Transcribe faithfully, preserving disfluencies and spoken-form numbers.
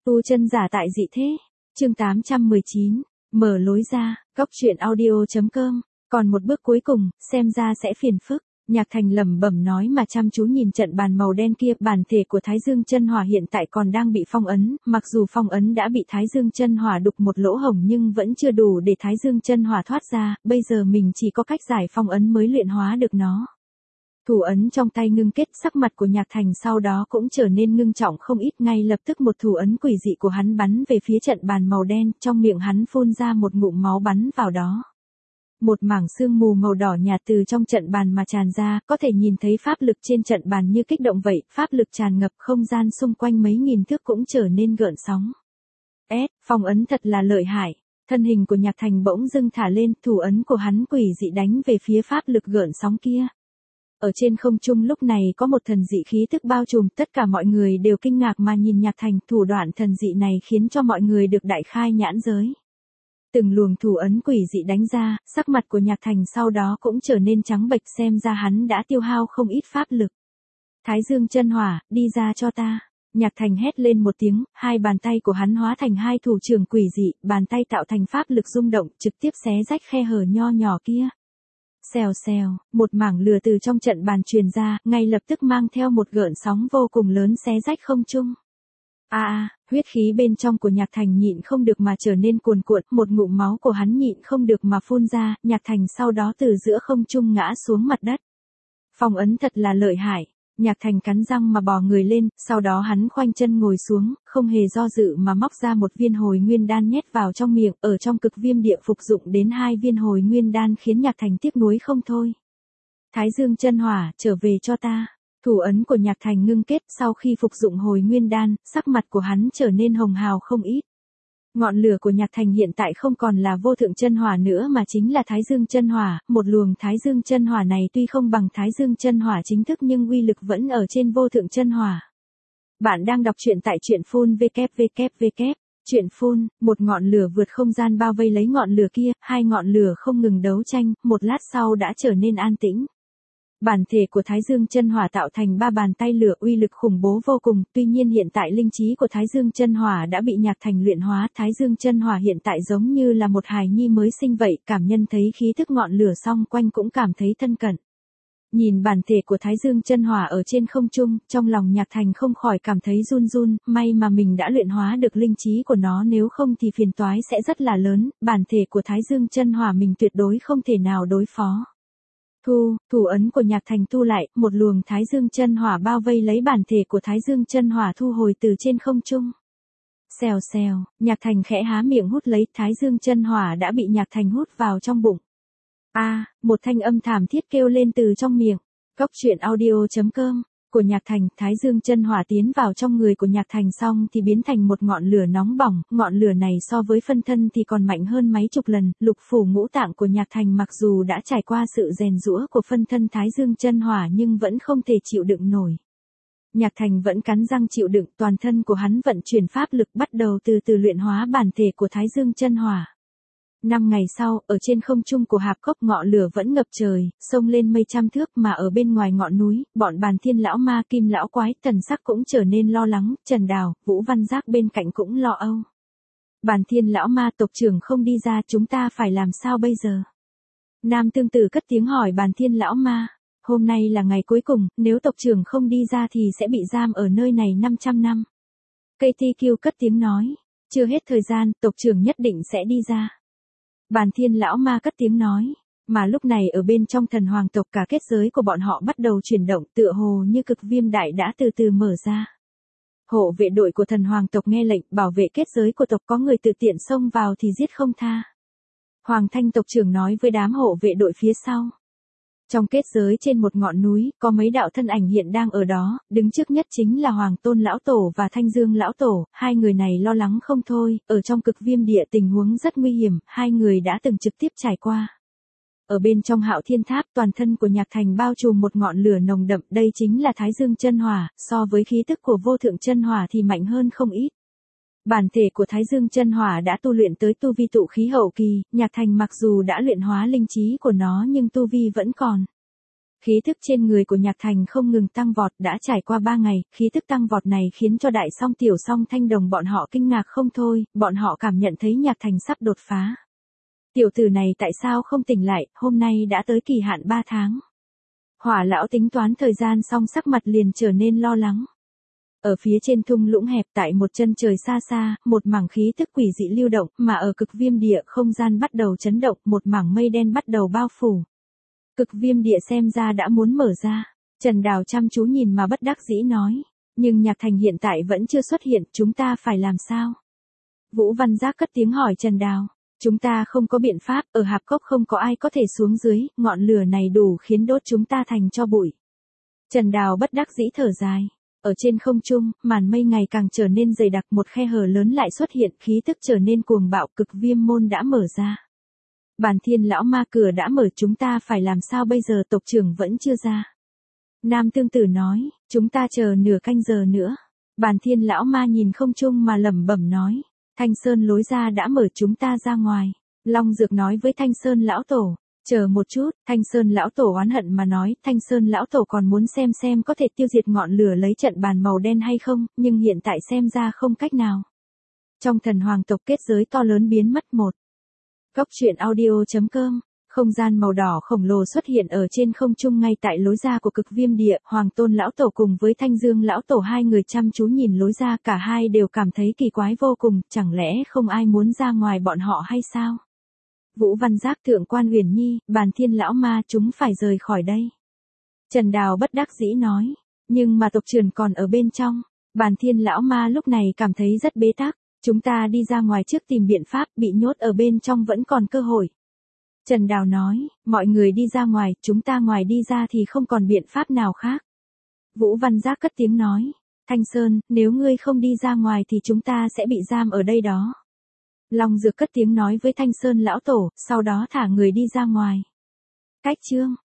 Tu chân giả tại dị thế. Chương tám trăm mười chín. Mở lối ra. Góc truyện audio.com. Còn một bước cuối cùng, xem ra sẽ phiền phức. Nhạc Thành lẩm bẩm nói mà chăm chú nhìn trận bàn màu đen kia. Bản thể của Thái Dương chân hỏa hiện tại còn đang bị phong ấn, mặc dù phong ấn đã bị Thái Dương chân hỏa đục một lỗ hổng nhưng vẫn chưa đủ để Thái Dương chân hỏa thoát ra, bây giờ mình chỉ có cách giải phong ấn mới luyện hóa được nó. Thủ ấn trong tay ngưng kết, sắc mặt của Nhạc Thành sau đó cũng trở nên ngưng trọng không ít, ngay lập tức một thủ ấn quỷ dị của hắn bắn về phía trận bàn màu đen, trong miệng hắn phun ra một ngụm máu bắn vào đó. Một mảng sương mù màu đỏ nhạt từ trong trận bàn mà tràn ra, có thể nhìn thấy pháp lực trên trận bàn như kích động vậy, pháp lực tràn ngập, không gian xung quanh mấy nghìn thước cũng trở nên gợn sóng. S, phong ấn thật là lợi hại. Thân hình của Nhạc Thành bỗng dưng thả lên, thủ ấn của hắn quỷ dị đánh về phía pháp lực gợn sóng kia. Ở trên không trung lúc này có một thần dị khí tức bao trùm, tất cả mọi người đều kinh ngạc mà nhìn Nhạc Thành, thủ đoạn thần dị này khiến cho mọi người được đại khai nhãn giới. Từng luồng thủ ấn quỷ dị đánh ra, sắc mặt của Nhạc Thành sau đó cũng trở nên trắng bệch, xem ra hắn đã tiêu hao không ít pháp lực. Thái Dương chân hỏa, đi ra cho ta. Nhạc Thành hét lên một tiếng, hai bàn tay của hắn hóa thành hai thủ trưởng quỷ dị, bàn tay tạo thành pháp lực rung động, trực tiếp xé rách khe hở nho nhỏ kia. Xèo xèo, một mảng lửa từ trong trận bàn truyền ra, ngay lập tức mang theo một gợn sóng vô cùng lớn xé rách không trung. A a, huyết khí bên trong của Nhạc Thành nhịn không được mà trở nên cuồn cuộn, một ngụm máu của hắn nhịn không được mà phun ra, Nhạc Thành sau đó từ giữa không trung ngã xuống mặt đất. Phong ấn thật là lợi hại. Nhạc Thành cắn răng mà bò người lên, sau đó hắn khoanh chân ngồi xuống, không hề do dự mà móc ra một viên hồi nguyên đan nhét vào trong miệng, ở trong cực viêm địa phục dụng đến hai viên hồi nguyên đan khiến Nhạc Thành tiếc nuối không thôi. Thái Dương chân hỏa, trở về cho ta. Thủ ấn của Nhạc Thành ngưng kết, sau khi phục dụng hồi nguyên đan, sắc mặt của hắn trở nên hồng hào không ít. Ngọn lửa của Nhạc Thành hiện tại không còn là vô thượng chân hỏa nữa mà chính là Thái Dương chân hỏa, một luồng Thái Dương chân hỏa này tuy không bằng Thái Dương chân hỏa chính thức nhưng uy lực vẫn ở trên vô thượng chân hỏa. Bạn đang đọc truyện tại truyện phun vê kép vê kép vê kép. Truyện phun, một ngọn lửa vượt không gian bao vây lấy ngọn lửa kia, hai ngọn lửa không ngừng đấu tranh, một lát sau đã trở nên an tĩnh. Bản thể của Thái Dương chân hỏa tạo thành ba bàn tay lửa uy lực khủng bố vô cùng, tuy nhiên hiện tại linh trí của Thái Dương chân hỏa đã bị Nhạc Thành luyện hóa, Thái Dương chân hỏa hiện tại giống như là một hài nhi mới sinh vậy, cảm nhân thấy khí thức ngọn lửa xung quanh cũng cảm thấy thân cận. Nhìn bản thể của Thái Dương chân hỏa ở trên không trung, trong lòng Nhạc Thành không khỏi cảm thấy run run, may mà mình đã luyện hóa được linh trí của nó, nếu không thì phiền toái sẽ rất là lớn, bản thể của Thái Dương chân hỏa mình tuyệt đối không thể nào đối phó. Thu, thủ ấn của Nhạc Thành thu lại, một luồng Thái Dương chân hỏa bao vây lấy bản thể của Thái Dương chân hỏa thu hồi từ trên không trung. Xèo xèo, Nhạc Thành khẽ há miệng hút lấy, Thái Dương chân hỏa đã bị Nhạc Thành hút vào trong bụng. A, à, một thanh âm thảm thiết kêu lên từ trong miệng. Góc truyện audio.com. Của Nhạc Thành, Thái Dương chân hỏa tiến vào trong người của Nhạc Thành xong thì biến thành một ngọn lửa nóng bỏng, ngọn lửa này so với phân thân thì còn mạnh hơn mấy chục lần, lục phủ ngũ tạng của Nhạc Thành mặc dù đã trải qua sự rèn giũa của phân thân Thái Dương chân hỏa nhưng vẫn không thể chịu đựng nổi. Nhạc Thành vẫn cắn răng chịu đựng, toàn thân của hắn vận chuyển pháp lực bắt đầu từ từ luyện hóa bản thể của Thái Dương chân hỏa. Năm ngày sau, ở trên không trung của hạp cốc ngọn lửa vẫn ngập trời, sông lên mây trăm thước mà ở bên ngoài ngọn núi, bọn Bàn Thiên lão ma Kim lão quái, thần sắc cũng trở nên lo lắng, Trần Đào, Vũ Văn Giác bên cạnh cũng lo âu. Bàn Thiên lão ma tộc trưởng không đi ra, chúng ta phải làm sao bây giờ? Nam Tương Tử cất tiếng hỏi Bàn Thiên lão ma, hôm nay là ngày cuối cùng, nếu tộc trưởng không đi ra thì sẽ bị giam ở nơi này năm trăm năm. Cây Ti Kiêu cất tiếng nói, chưa hết thời gian, tộc trưởng nhất định sẽ đi ra. Bàn Thiên lão ma cất tiếng nói, mà lúc này ở bên trong thần hoàng tộc cả kết giới của bọn họ bắt đầu chuyển động, tựa hồ như cực viêm đại đã từ từ mở ra. Hộ vệ đội của thần hoàng tộc nghe lệnh bảo vệ kết giới của tộc, có người tự tiện xông vào thì giết không tha. Hoàng Thanh tộc trưởng nói với đám hộ vệ đội phía sau. Trong kết giới trên một ngọn núi, có mấy đạo thân ảnh hiện đang ở đó, đứng trước nhất chính là Hoàng Tôn lão tổ và Thanh Dương lão tổ, hai người này lo lắng không thôi, ở trong cực viêm địa tình huống rất nguy hiểm, hai người đã từng trực tiếp trải qua. Ở bên trong Hạo Thiên Tháp, toàn thân của Nhạc Thành bao trùm một ngọn lửa nồng đậm, đây chính là Thái Dương chân hỏa, so với khí tức của vô thượng chân hỏa thì mạnh hơn không ít. Bản thể của Thái Dương chân hỏa đã tu luyện tới tu vi tụ khí hậu kỳ, Nhạc Thành mặc dù đã luyện hóa linh trí của nó nhưng tu vi vẫn còn. Khí tức trên người của Nhạc Thành không ngừng tăng vọt, đã trải qua ba ngày, khí tức tăng vọt này khiến cho Đại Song Tiểu Song Thanh Đồng bọn họ kinh ngạc không thôi, bọn họ cảm nhận thấy Nhạc Thành sắp đột phá. Tiểu tử này tại sao không tỉnh lại, hôm nay đã tới kỳ hạn ba tháng. Hỏa lão tính toán thời gian xong sắc mặt liền trở nên lo lắng. Ở phía trên thung lũng hẹp tại một chân trời xa xa, một mảng khí tức quỷ dị lưu động, mà ở cực viêm địa không gian bắt đầu chấn động, một mảng mây đen bắt đầu bao phủ. Cực viêm địa xem ra đã muốn mở ra. Trần Đào chăm chú nhìn mà bất đắc dĩ nói. Nhưng Nhạc Thành hiện tại vẫn chưa xuất hiện, chúng ta phải làm sao? Vũ Văn Giác cất tiếng hỏi Trần Đào. Chúng ta không có biện pháp, ở hạp cốc không có ai có thể xuống dưới, ngọn lửa này đủ khiến đốt chúng ta thành cho bụi. Trần Đào bất đắc dĩ thở dài. Ở trên không trung, màn mây ngày càng trở nên dày đặc, một khe hở lớn lại xuất hiện, khí tức trở nên cuồng bạo, cực viêm môn đã mở ra. Bàn Thiên lão ma cửa đã mở, chúng ta phải làm sao bây giờ, tộc trưởng vẫn chưa ra. Nam Tương Tử nói, chúng ta chờ nửa canh giờ nữa. Bàn Thiên lão ma nhìn không trung mà lẩm bẩm nói, Thanh Sơn lối ra đã mở, chúng ta ra ngoài. Long Dược nói với Thanh Sơn lão tổ, chờ một chút, Thanh Sơn lão tổ oán hận mà nói, Thanh Sơn lão tổ còn muốn xem xem có thể tiêu diệt ngọn lửa lấy trận bàn màu đen hay không, nhưng hiện tại xem ra không cách nào. Trong thần hoàng tộc kết giới to lớn biến mất một. Góc truyện audio chấm com, không gian màu đỏ khổng lồ xuất hiện ở trên không trung ngay tại lối ra của cực viêm địa, Hoàng Tôn lão tổ cùng với Thanh Dương lão tổ hai người chăm chú nhìn lối ra, cả hai đều cảm thấy kỳ quái vô cùng, chẳng lẽ không ai muốn ra ngoài bọn họ hay sao? Vũ Văn Giác, Thượng quan Huyền Nhi, Bàn Thiên lão ma, chúng phải rời khỏi đây. Trần Đào bất đắc dĩ nói, nhưng mà tộc trưởng còn ở bên trong. Bàn Thiên lão ma lúc này cảm thấy rất bế tắc, chúng ta đi ra ngoài trước tìm biện pháp, bị nhốt ở bên trong vẫn còn cơ hội. Trần Đào nói, mọi người đi ra ngoài, chúng ta ngoài đi ra thì không còn biện pháp nào khác. Vũ Văn Giác cất tiếng nói, Thanh Sơn, nếu ngươi không đi ra ngoài thì chúng ta sẽ bị giam ở đây đó. Long Dược cất tiếng nói với Thanh Sơn lão tổ, sau đó thả người đi ra ngoài. Cách chương